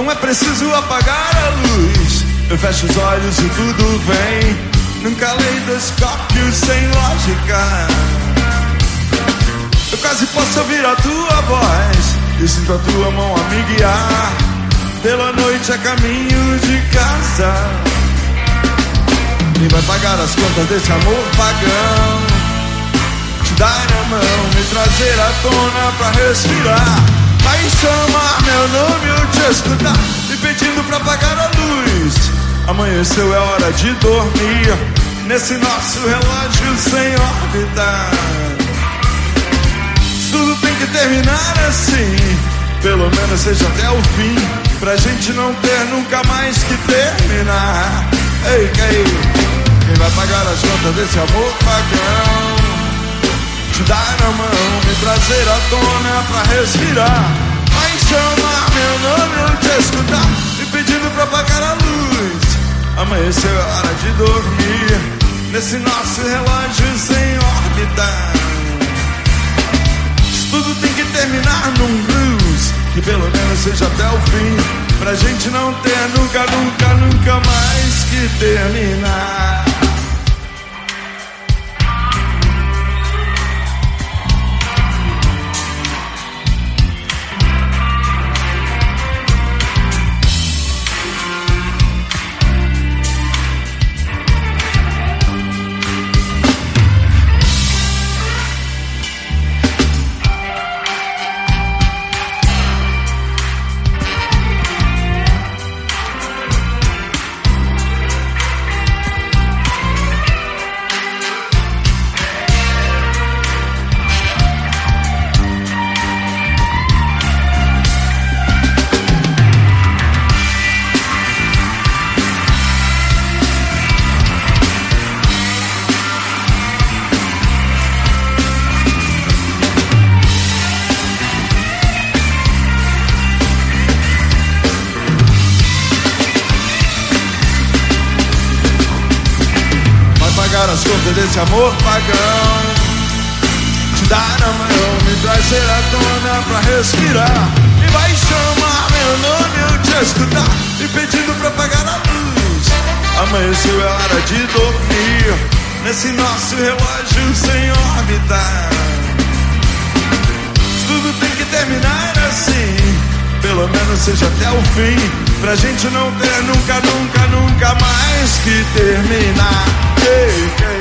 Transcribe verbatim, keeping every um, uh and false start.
Não é preciso apagar a luz, eu fecho os olhos e tudo vem num caleidoscópio sem lógica. Eu quase posso ouvir a tua voz e sinto a tua mão a me guiar pela noite a caminho de casa. Quem vai pagar as contas desse amor pagão? Te dar a mão, me trazer à tona pra respirar. Vai chamar meu nome, eu te escutar, me pedindo pra apagar a luz. Amanheceu, é hora de dormir nesse nosso relógio sem órbita. Tudo tem que terminar assim, pelo menos seja até o fim, pra gente não ter nunca mais que terminar. Ei, ei, quem vai pagar as contas desse amor pagão? Te dar a mão, me trazer à tona pra respirar. Vai chamar meu nome, eu te escutar, me pedindo pra apagar a luz. Amanheceu, é hora de dormir nesse nosso relógio sem órbita. Tudo tem que terminar num blues, que pelo menos seja até o fim, pra gente não ter nunca, nunca, nunca mais que terminar. As contas desse amor pagão, te dar a mão, me trazer à tona pra respirar. E vai chamar meu nome, eu te escutar, me pedindo pra apagar a luz. Amanheceu, é hora de dormir nesse nosso relógio sem órbita. Tudo tem que terminar assim, pelo menos seja até o fim, pra gente não ter nunca, nunca, nunca mais que terminar. Ei, ei.